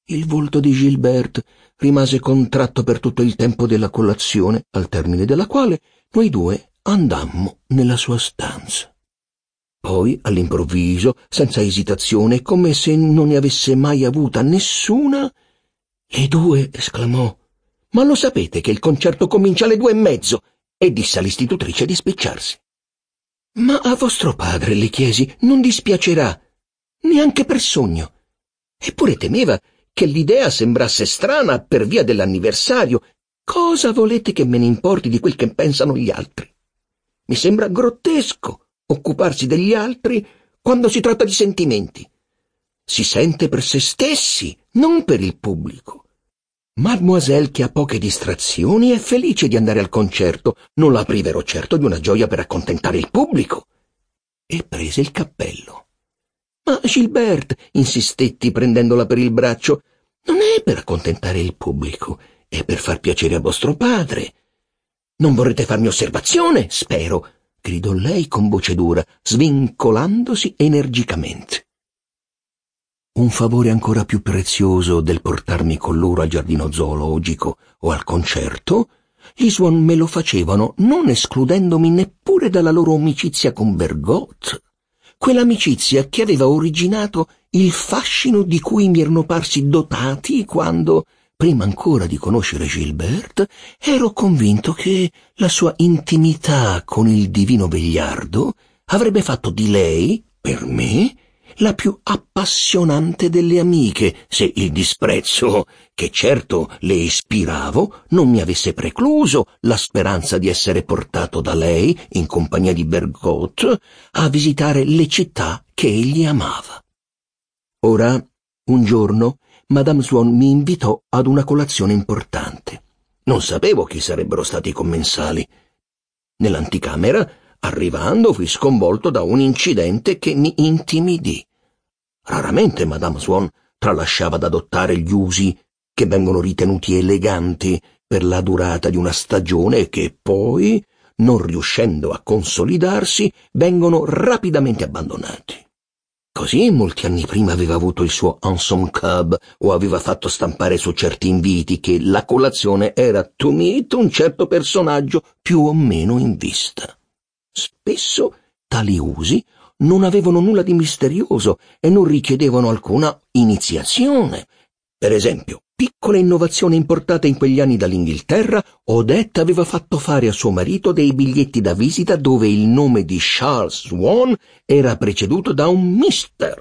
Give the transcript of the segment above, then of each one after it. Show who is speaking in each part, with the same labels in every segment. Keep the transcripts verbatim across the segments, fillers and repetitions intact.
Speaker 1: Il volto di Gilberte rimase contratto per tutto il tempo della colazione, al termine della quale noi due andammo nella sua stanza. Poi, all'improvviso, senza esitazione, come se non ne avesse mai avuta nessuna, le due esclamò: «Ma lo sapete che il concerto comincia alle due e mezzo?» e disse all'istitutrice di spicciarsi. «Ma a vostro padre», le chiesi, «non dispiacerà, neanche per sogno». Eppure temeva che l'idea sembrasse strana per via dell'anniversario. «Cosa volete che me ne importi di quel che pensano gli altri? Mi sembra grottesco occuparsi degli altri quando si tratta di sentimenti. Si sente per se stessi, non per il pubblico. Mademoiselle, che ha poche distrazioni, è felice di andare al concerto. Non la priverò certo di una gioia per accontentare il pubblico». E prese il cappello. «Ma Gilberte», insistetti prendendola per il braccio, «non è per accontentare il pubblico, è per far piacere a vostro padre. Non vorrete farmi osservazione, spero», gridò lei con voce dura, svincolandosi energicamente. Un favore ancora più prezioso del portarmi con loro al giardino zoologico o al concerto, gli Swan me lo facevano non escludendomi neppure dalla loro amicizia con Bergotte, quell'amicizia che aveva originato il fascino di cui mi erano parsi dotati quando, prima ancora di conoscere Gilberte, ero convinto che la sua intimità con il divino vegliardo avrebbe fatto di lei, per me, la più appassionante delle amiche, se il disprezzo, che certo le ispiravo, non mi avesse precluso la speranza di essere portato da lei, in compagnia di Bergotte, a visitare le città che egli amava. Ora, un giorno, Madame Swan mi invitò ad una colazione importante. Non sapevo chi sarebbero stati i commensali. Nell'anticamera, arrivando, fui sconvolto da un incidente che mi intimidì. Raramente Madame Swan tralasciava ad adottare gli usi che vengono ritenuti eleganti per la durata di una stagione e che poi, non riuscendo a consolidarsi, vengono rapidamente abbandonati. Così molti anni prima aveva avuto il suo handsome cub o aveva fatto stampare su certi inviti che la colazione era to meet un certo personaggio più o meno in vista. Spesso tali usi non avevano nulla di misterioso e non richiedevano alcuna iniziazione. Per esempio, piccole innovazioni importate in quegli anni dall'Inghilterra, Odette aveva fatto fare a suo marito dei biglietti da visita dove il nome di Charles Swan era preceduto da un mister.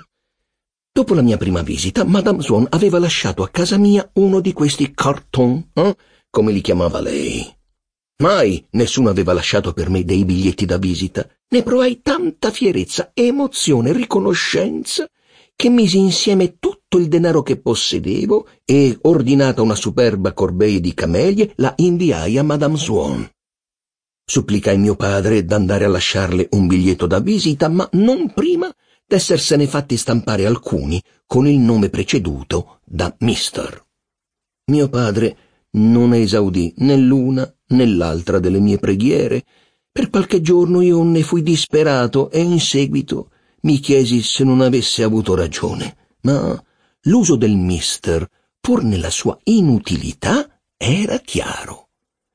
Speaker 1: Dopo la mia prima visita, Madame Swan aveva lasciato a casa mia uno di questi carton, eh? come li chiamava lei. Mai nessuno aveva lasciato per me dei biglietti da visita. Ne provai tanta fierezza, emozione, riconoscenza, che misi insieme tutto il denaro che possedevo e, ordinata una superba corbeille di camelie, la inviai a Madame Swan. Supplicai mio padre d'andare a lasciarle un biglietto da visita, ma non prima d'essersene fatti stampare alcuni con il nome preceduto da mister. Mio padre non esaudì né l'una né l'altra delle mie preghiere. Per qualche giorno io ne fui disperato e in seguito mi chiesi se non avesse avuto ragione, ma l'uso del mister, pur nella sua inutilità, era chiaro.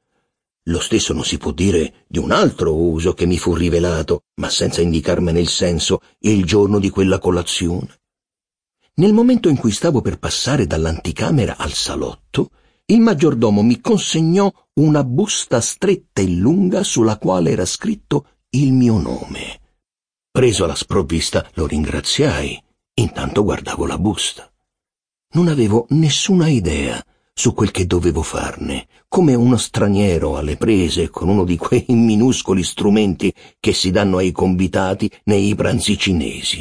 Speaker 1: Lo stesso non si può dire di un altro uso che mi fu rivelato, ma senza indicarmene il senso, il giorno di quella colazione. Nel momento in cui stavo per passare dall'anticamera al salotto, il maggiordomo mi consegnò una busta stretta e lunga sulla quale era scritto il mio nome. Preso alla sprovvista, lo ringraziai. Intanto guardavo la busta. Non avevo nessuna idea su quel che dovevo farne, come uno straniero alle prese con uno di quei minuscoli strumenti che si danno ai convitati nei pranzi cinesi.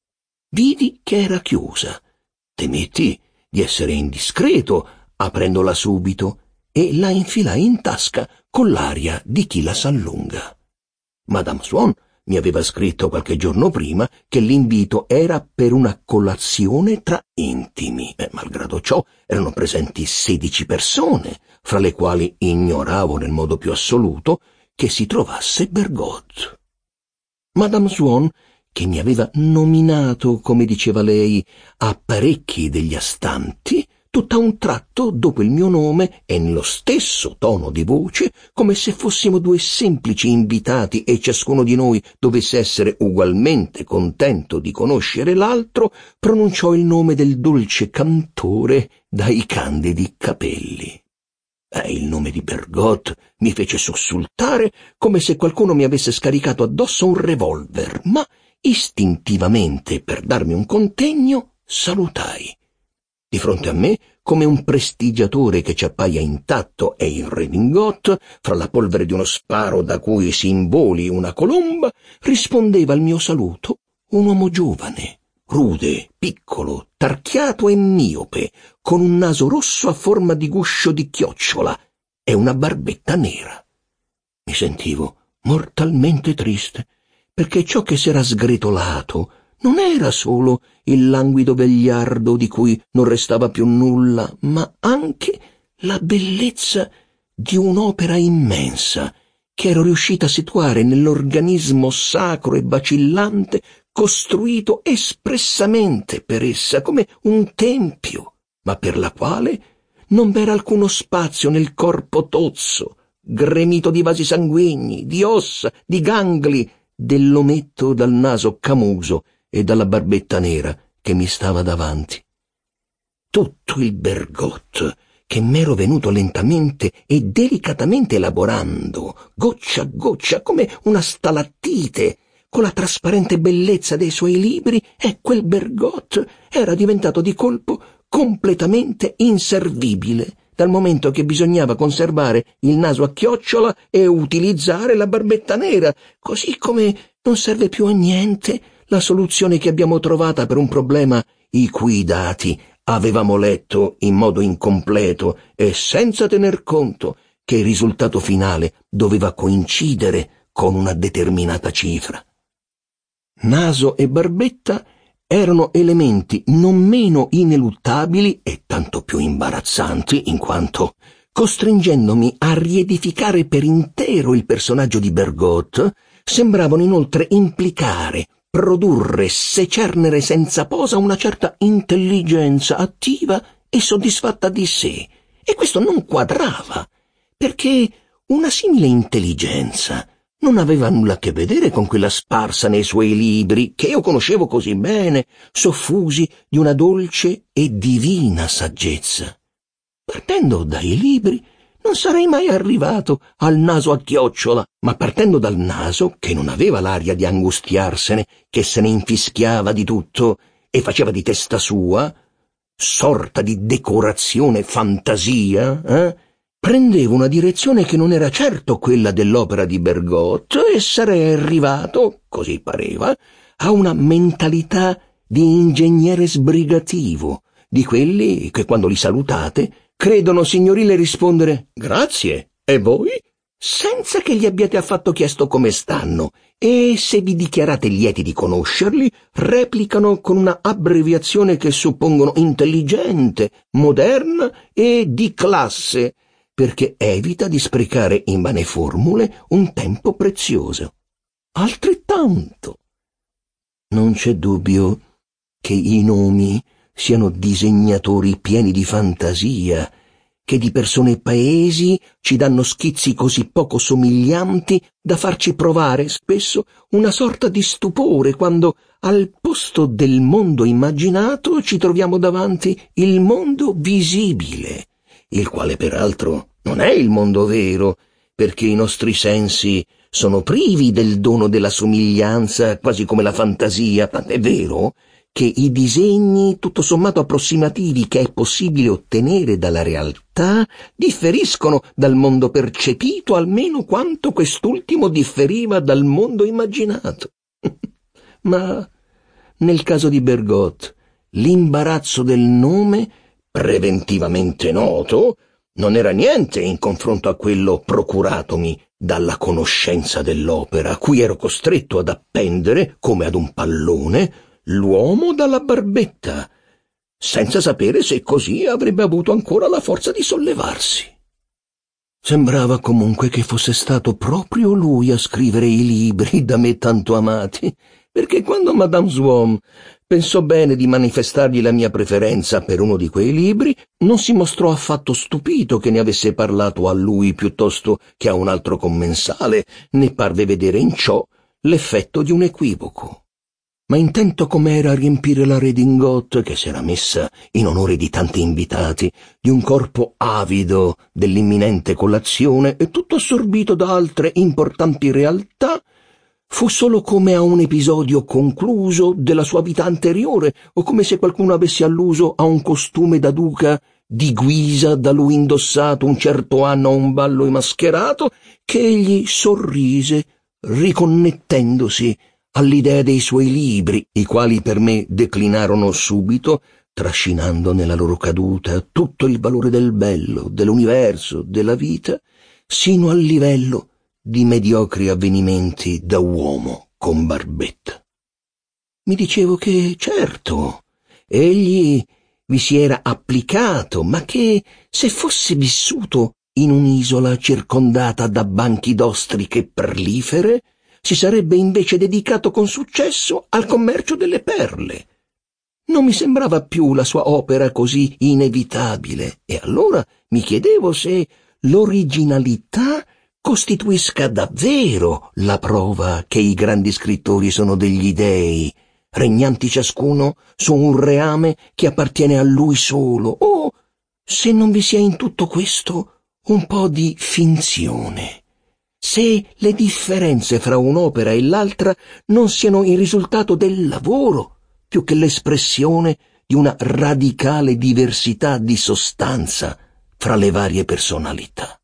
Speaker 1: Vidi che era chiusa. Temetti di essere indiscreto, aprendola subito, e la infilai in tasca con l'aria di chi la s'allunga. Madame Swan mi aveva scritto qualche giorno prima che l'invito era per una colazione tra intimi, e malgrado ciò erano presenti sedici persone, fra le quali ignoravo nel modo più assoluto che si trovasse Bergotte. Madame Swan che mi aveva nominato, come diceva lei, a parecchi degli astanti, tutt'a un tratto, dopo il mio nome e nello stesso tono di voce, come se fossimo due semplici invitati e ciascuno di noi dovesse essere ugualmente contento di conoscere l'altro, pronunciò il nome del dolce cantore dai candidi capelli. E il nome di Bergotte mi fece sussultare come se qualcuno mi avesse scaricato addosso un revolver, ma istintivamente, per darmi un contegno, salutai. Di fronte a me, come un prestigiatore che ci appaia intatto e in redingote, fra la polvere di uno sparo da cui si involi una colomba, rispondeva al mio saluto un uomo giovane, rude, piccolo, tarchiato e miope, con un naso rosso a forma di guscio di chiocciola e una barbetta nera. Mi sentivo mortalmente triste, perché ciò che s'era sgretolato non era solo il languido vegliardo di cui non restava più nulla, ma anche la bellezza di un'opera immensa che ero riuscita a situare nell'organismo sacro e vacillante costruito espressamente per essa come un tempio, ma per la quale non v'era alcuno spazio nel corpo tozzo, gremito di vasi sanguigni, di ossa, di gangli, dell'ometto dal naso camuso e dalla barbetta nera che mi stava davanti. Tutto il Bergotte che m'ero venuto lentamente e delicatamente elaborando, goccia a goccia, come una stalattite, con la trasparente bellezza dei suoi libri, e quel Bergotte era diventato di colpo completamente inservibile, dal momento che bisognava conservare il naso a chiocciola e utilizzare la barbetta nera, così come non serve più a niente la soluzione che abbiamo trovata per un problema i cui dati avevamo letto in modo incompleto e senza tener conto che il risultato finale doveva coincidere con una determinata cifra. Naso e barbetta erano elementi non meno ineluttabili e tanto più imbarazzanti, in quanto, costringendomi a riedificare per intero il personaggio di Bergotte, sembravano inoltre implicare, produrre, secernere senza posa una certa intelligenza attiva e soddisfatta di sé. E questo non quadrava, perché una simile intelligenza non aveva nulla a che vedere con quella sparsa nei suoi libri, che io conoscevo così bene, soffusi di una dolce e divina saggezza. Partendo dai libri, non sarei mai arrivato al naso a chiocciola, ma partendo dal naso, che non aveva l'aria di angustiarsene, che se ne infischiava di tutto e faceva di testa sua, sorta di decorazione fantasia, eh? Prendevo una direzione che non era certo quella dell'opera di Bergotte e sarei arrivato, così pareva, a una mentalità di ingegnere sbrigativo, di quelli che quando li salutate credono signorile rispondere «Grazie, e voi?» senza che gli abbiate affatto chiesto come stanno, e se vi dichiarate lieti di conoscerli, replicano con una abbreviazione che suppongono intelligente, moderna e di classe, perché evita di sprecare in vane formule un tempo prezioso. Altrettanto. Non c'è dubbio che i nomi siano disegnatori pieni di fantasia, che di persone e paesi ci danno schizzi così poco somiglianti da farci provare spesso una sorta di stupore quando al posto del mondo immaginato ci troviamo davanti il mondo visibile, il quale peraltro non è il mondo vero, perché i nostri sensi sono privi del dono della somiglianza, quasi come la fantasia, tant'è vero che i disegni tutto sommato approssimativi che è possibile ottenere dalla realtà differiscono dal mondo percepito almeno quanto quest'ultimo differiva dal mondo immaginato. Ma nel caso di Bergotte l'imbarazzo del nome, preventivamente noto, non era niente in confronto a quello procuratomi dalla conoscenza dell'opera, a cui ero costretto ad appendere, come ad un pallone, l'uomo dalla barbetta, senza sapere se così avrebbe avuto ancora la forza di sollevarsi. Sembrava comunque che fosse stato proprio lui a scrivere i libri da me tanto amati, perché quando Madame Swann pensò bene di manifestargli la mia preferenza per uno di quei libri, non si mostrò affatto stupito che ne avesse parlato a lui piuttosto che a un altro commensale, né parve vedere in ciò l'effetto di un equivoco. Ma intento com'era a riempire la redingote, che s'era messa in onore di tanti invitati, di un corpo avido dell'imminente colazione e tutto assorbito da altre importanti realtà, fu solo come a un episodio concluso della sua vita anteriore, o come se qualcuno avesse alluso a un costume da duca di Guisa da lui indossato un certo anno a un ballo mascherato, che egli sorrise, riconnettendosi all'idea dei suoi libri, i quali per me declinarono subito, trascinando nella loro caduta tutto il valore del bello, dell'universo, della vita, sino al livello di mediocri avvenimenti da uomo con barbetta. Mi dicevo che, certo, egli vi si era applicato, ma che se fosse vissuto in un'isola circondata da banchi d'ostriche perlifere, si sarebbe invece dedicato con successo al commercio delle perle. Non mi sembrava più la sua opera così inevitabile, e allora mi chiedevo se l'originalità costituisca davvero la prova che i grandi scrittori sono degli dei, regnanti ciascuno su un reame che appartiene a lui solo, o se non vi sia in tutto questo un po' di finzione. Se le differenze fra un'opera e l'altra non siano il risultato del lavoro, più che l'espressione di una radicale diversità di sostanza fra le varie personalità.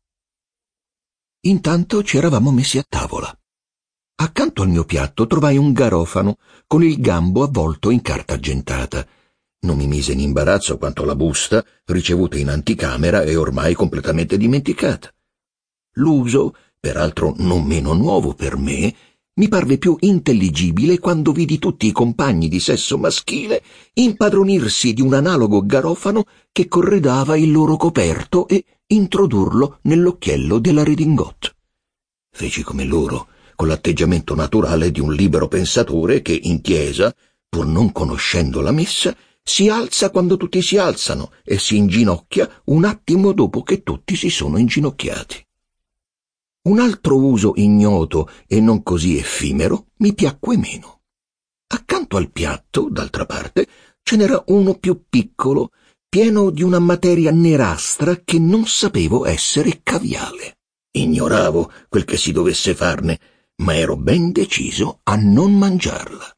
Speaker 1: Intanto ci eravamo messi a tavola. Accanto al mio piatto trovai un garofano con il gambo avvolto in carta argentata. Non mi mise in imbarazzo quanto la busta, ricevuta in anticamera e ormai completamente dimenticata. L'uso, peraltro non meno nuovo per me, mi parve più intelligibile quando vidi tutti i compagni di sesso maschile impadronirsi di un analogo garofano che corredava il loro coperto e introdurlo nell'occhiello della redingote. Feci come loro, con l'atteggiamento naturale di un libero pensatore che in chiesa, pur non conoscendo la messa, si alza quando tutti si alzano e si inginocchia un attimo dopo che tutti si sono inginocchiati. Un altro uso ignoto e non così effimero mi piacque meno. Accanto al piatto, d'altra parte, ce n'era uno più piccolo, pieno di una materia nerastra che non sapevo essere caviale. Ignoravo quel che si dovesse farne, ma ero ben deciso a non mangiarla.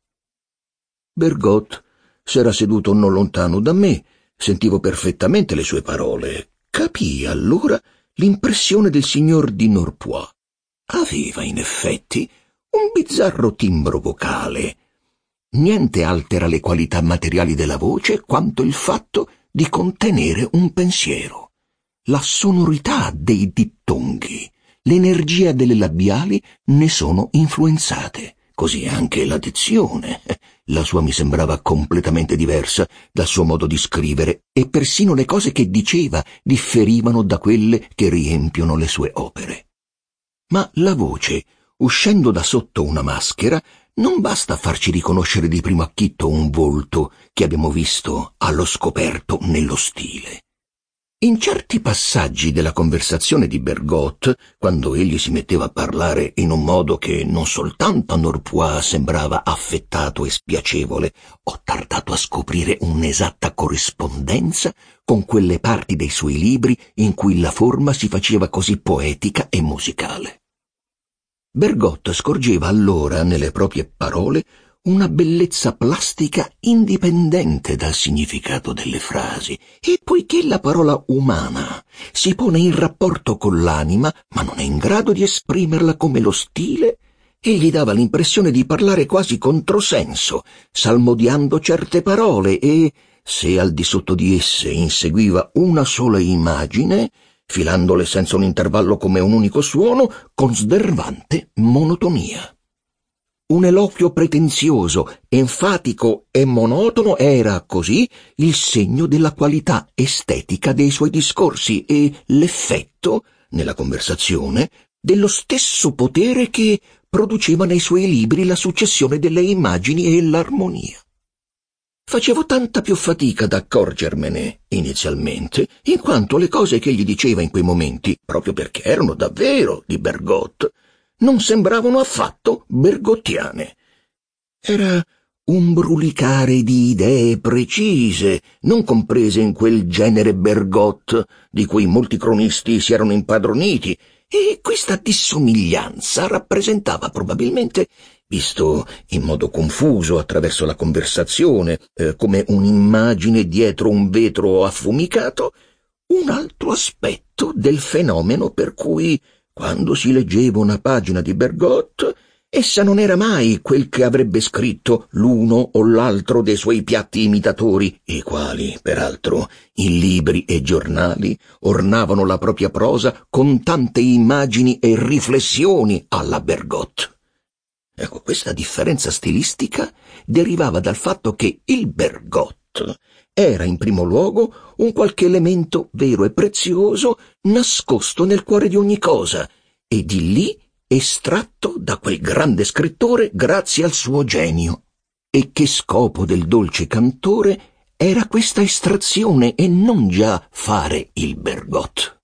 Speaker 1: Bergotte s'era seduto non lontano da me, sentivo perfettamente le sue parole. Capii allora l'impressione del signor di Norpois. Aveva, in effetti, un bizzarro timbro vocale. Niente altera le qualità materiali della voce quanto il fatto di contenere un pensiero. La sonorità dei dittonghi, l'energia delle labiali ne sono influenzate, così anche la dizione. La sua mi sembrava completamente diversa dal suo modo di scrivere e persino le cose che diceva differivano da quelle che riempiono le sue opere. Ma la voce, uscendo da sotto una maschera, non basta farci riconoscere di primo acchito un volto che abbiamo visto allo scoperto nello stile. In certi passaggi della conversazione di Bergotte, quando egli si metteva a parlare in un modo che non soltanto a Norpois sembrava affettato e spiacevole, ho tardato a scoprire un'esatta corrispondenza con quelle parti dei suoi libri in cui la forma si faceva così poetica e musicale. Bergotte scorgeva allora nelle proprie parole una bellezza plastica indipendente dal significato delle frasi, e poiché la parola umana si pone in rapporto con l'anima, ma non è in grado di esprimerla come lo stile, egli dava l'impressione di parlare quasi controsenso, salmodiando certe parole e, se al di sotto di esse inseguiva una sola immagine, filandole senza un intervallo come un unico suono, con snervante monotonia. Un eloquio pretenzioso, enfatico e monotono era, così, il segno della qualità estetica dei suoi discorsi e l'effetto, nella conversazione, dello stesso potere che produceva nei suoi libri la successione delle immagini e l'armonia. Facevo tanta più fatica ad accorgermene, inizialmente, in quanto le cose che egli diceva in quei momenti, proprio perché erano davvero di Bergotte, non sembravano affatto bergottiane. Era un brulicare di idee precise, non comprese in quel genere Bergotte di cui molti cronisti si erano impadroniti, e questa dissomiglianza rappresentava probabilmente, visto in modo confuso attraverso la conversazione, eh, come un'immagine dietro un vetro affumicato, un altro aspetto del fenomeno per cui, quando si leggeva una pagina di Bergotte, essa non era mai quel che avrebbe scritto l'uno o l'altro dei suoi piatti imitatori, i quali, peraltro, in libri e giornali ornavano la propria prosa con tante immagini e riflessioni alla Bergotte. Ecco, questa differenza stilistica derivava dal fatto che il Bergotte era in primo luogo un qualche elemento vero e prezioso nascosto nel cuore di ogni cosa, e di lì estratto da quel grande scrittore grazie al suo genio. E che scopo del dolce cantore era questa estrazione e non già fare il Bergotte.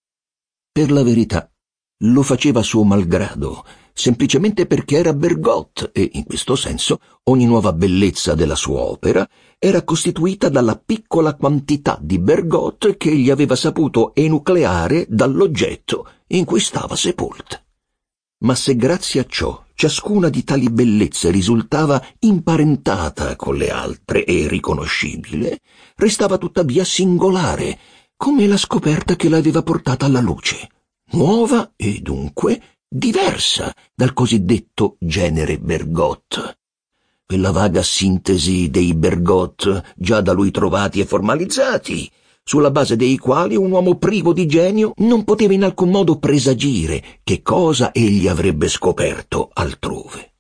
Speaker 1: Per la verità, lo faceva a suo malgrado, semplicemente perché era Bergotte e, in questo senso, ogni nuova bellezza della sua opera era costituita dalla piccola quantità di Bergotte che egli aveva saputo enucleare dall'oggetto in cui stava sepolta. Ma se grazie a ciò ciascuna di tali bellezze risultava imparentata con le altre e riconoscibile, restava tuttavia singolare, come la scoperta che l'aveva portata alla luce, nuova e dunque diversa dal cosiddetto genere Bergotte. Quella vaga sintesi dei Bergotte già da lui trovati e formalizzati, sulla base dei quali un uomo privo di genio non poteva in alcun modo presagire che cosa egli avrebbe scoperto altrove.